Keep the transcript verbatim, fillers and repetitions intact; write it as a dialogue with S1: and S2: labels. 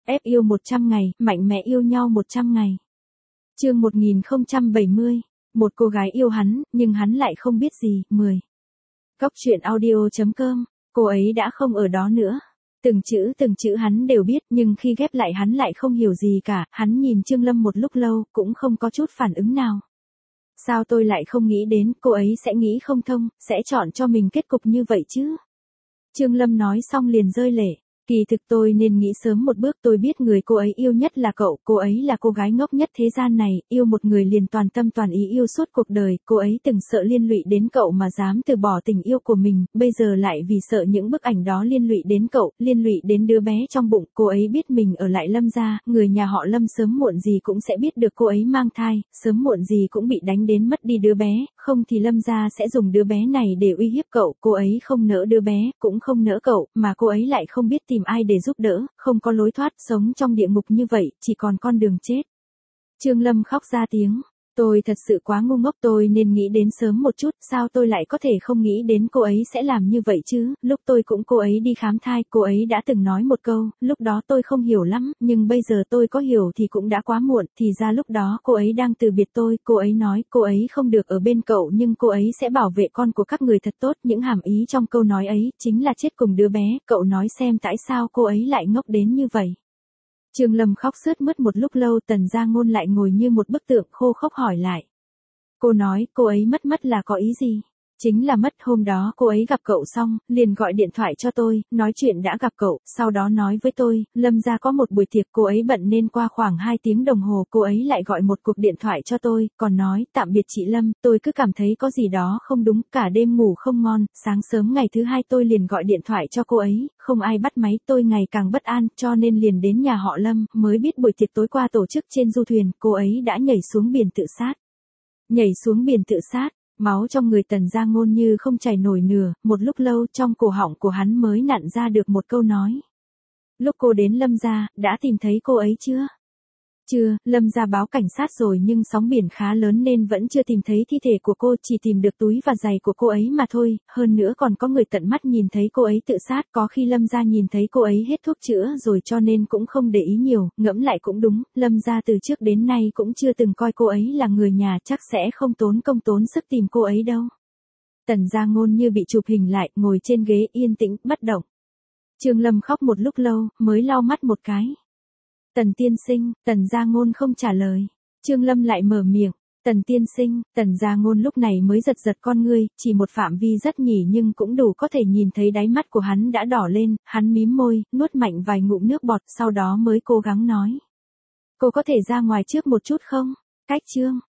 S1: ép yêu một trăm ngày, mạnh mẽ yêu nhau một trăm ngày. Chương một nghìn không trăm bảy mươi. Một cô gái yêu hắn, nhưng hắn lại không biết gì. mười. Góc truyện audio chấm com. Cô ấy đã không ở đó nữa. Từng chữ từng chữ hắn đều biết, nhưng khi ghép lại hắn lại không hiểu gì cả. Hắn nhìn Trương Lâm một lúc lâu, cũng không có chút phản ứng nào. Sao tôi lại không nghĩ đến, cô ấy sẽ nghĩ không thông, sẽ chọn cho mình kết cục như vậy chứ? Trương Lâm nói xong liền rơi lệ. Kỳ thực tôi nên nghĩ sớm một bước, tôi biết người cô ấy yêu nhất là cậu, cô ấy là cô gái ngốc nhất thế gian này, yêu một người liền toàn tâm toàn ý yêu suốt cuộc đời, cô ấy từng sợ liên lụy đến cậu mà dám từ bỏ tình yêu của mình, bây giờ lại vì sợ những bức ảnh đó liên lụy đến cậu, liên lụy đến đứa bé trong bụng, cô ấy biết mình ở lại Lâm gia, người nhà họ Lâm sớm muộn gì cũng sẽ biết được cô ấy mang thai, sớm muộn gì cũng bị đánh đến mất đi đứa bé, không thì Lâm gia sẽ dùng đứa bé này để uy hiếp cậu, cô ấy không nỡ đứa bé, cũng không nỡ cậu, mà cô ấy lại không biết tìm ai để giúp đỡ, không có lối thoát, sống trong địa ngục như vậy, chỉ còn con đường chết. Trương Lâm khóc ra tiếng. Tôi thật sự quá ngu ngốc, tôi nên nghĩ đến sớm một chút, sao tôi lại có thể không nghĩ đến cô ấy sẽ làm như vậy chứ, lúc tôi cũng cô ấy đi khám thai, cô ấy đã từng nói một câu, lúc đó tôi không hiểu lắm, nhưng bây giờ tôi có hiểu thì cũng đã quá muộn, thì ra lúc đó cô ấy đang từ biệt tôi, cô ấy nói cô ấy không được ở bên cậu nhưng cô ấy sẽ bảo vệ con của các người thật tốt, những hàm ý trong câu nói ấy, chính là chết cùng đứa bé, cậu nói xem tại sao cô ấy lại ngốc đến như vậy. Trương Lâm khóc sướt mướt một lúc lâu, Tần Gia Ngôn lại ngồi như một bức tượng khô khốc hỏi lại. Cô nói, cô ấy mất mất là có ý gì? Chính là mất, hôm đó cô ấy gặp cậu xong, liền gọi điện thoại cho tôi, nói chuyện đã gặp cậu, sau đó nói với tôi, Lâm gia có một buổi tiệc, cô ấy bận nên qua khoảng hai tiếng đồng hồ, cô ấy lại gọi một cuộc điện thoại cho tôi, còn nói, tạm biệt chị Lâm, tôi cứ cảm thấy có gì đó không đúng, cả đêm ngủ không ngon, sáng sớm ngày thứ hai tôi liền gọi điện thoại cho cô ấy, không ai bắt máy, tôi ngày càng bất an, cho nên liền đến nhà họ Lâm, mới biết buổi tiệc tối qua tổ chức trên du thuyền, cô ấy đã nhảy xuống biển tự sát. Nhảy xuống biển tự sát. Máu trong người Tần Gia Ngôn như không chảy nổi nửa, một lúc lâu trong cổ họng của hắn mới nặn ra được một câu nói. Lúc cô đến Lâm gia, đã tìm thấy cô ấy chưa? Chưa, Lâm gia báo cảnh sát rồi nhưng sóng biển khá lớn nên vẫn chưa tìm thấy thi thể của cô, chỉ tìm được túi và giày của cô ấy mà thôi, hơn nữa còn có người tận mắt nhìn thấy cô ấy tự sát, có khi Lâm gia nhìn thấy cô ấy hết thuốc chữa rồi cho nên cũng không để ý nhiều, ngẫm lại cũng đúng, Lâm gia từ trước đến nay cũng chưa từng coi cô ấy là người nhà, chắc sẽ không tốn công tốn sức tìm cô ấy đâu. Tần Gia Ngôn như bị chụp hình lại, ngồi trên ghế yên tĩnh, bất động. Trương Lâm khóc một lúc lâu, mới lau mắt một cái. Tần tiên sinh, Tần Gia Ngôn không trả lời. Trương Lâm lại mở miệng. Tần tiên sinh, Tần Gia Ngôn lúc này mới giật giật con ngươi, chỉ một phạm vi rất nhỉ nhưng cũng đủ có thể nhìn thấy đáy mắt của hắn đã đỏ lên, hắn mím môi, nuốt mạnh vài ngụm nước bọt, sau đó mới cố gắng nói. Cô có thể ra ngoài trước một chút không? Cách Trương.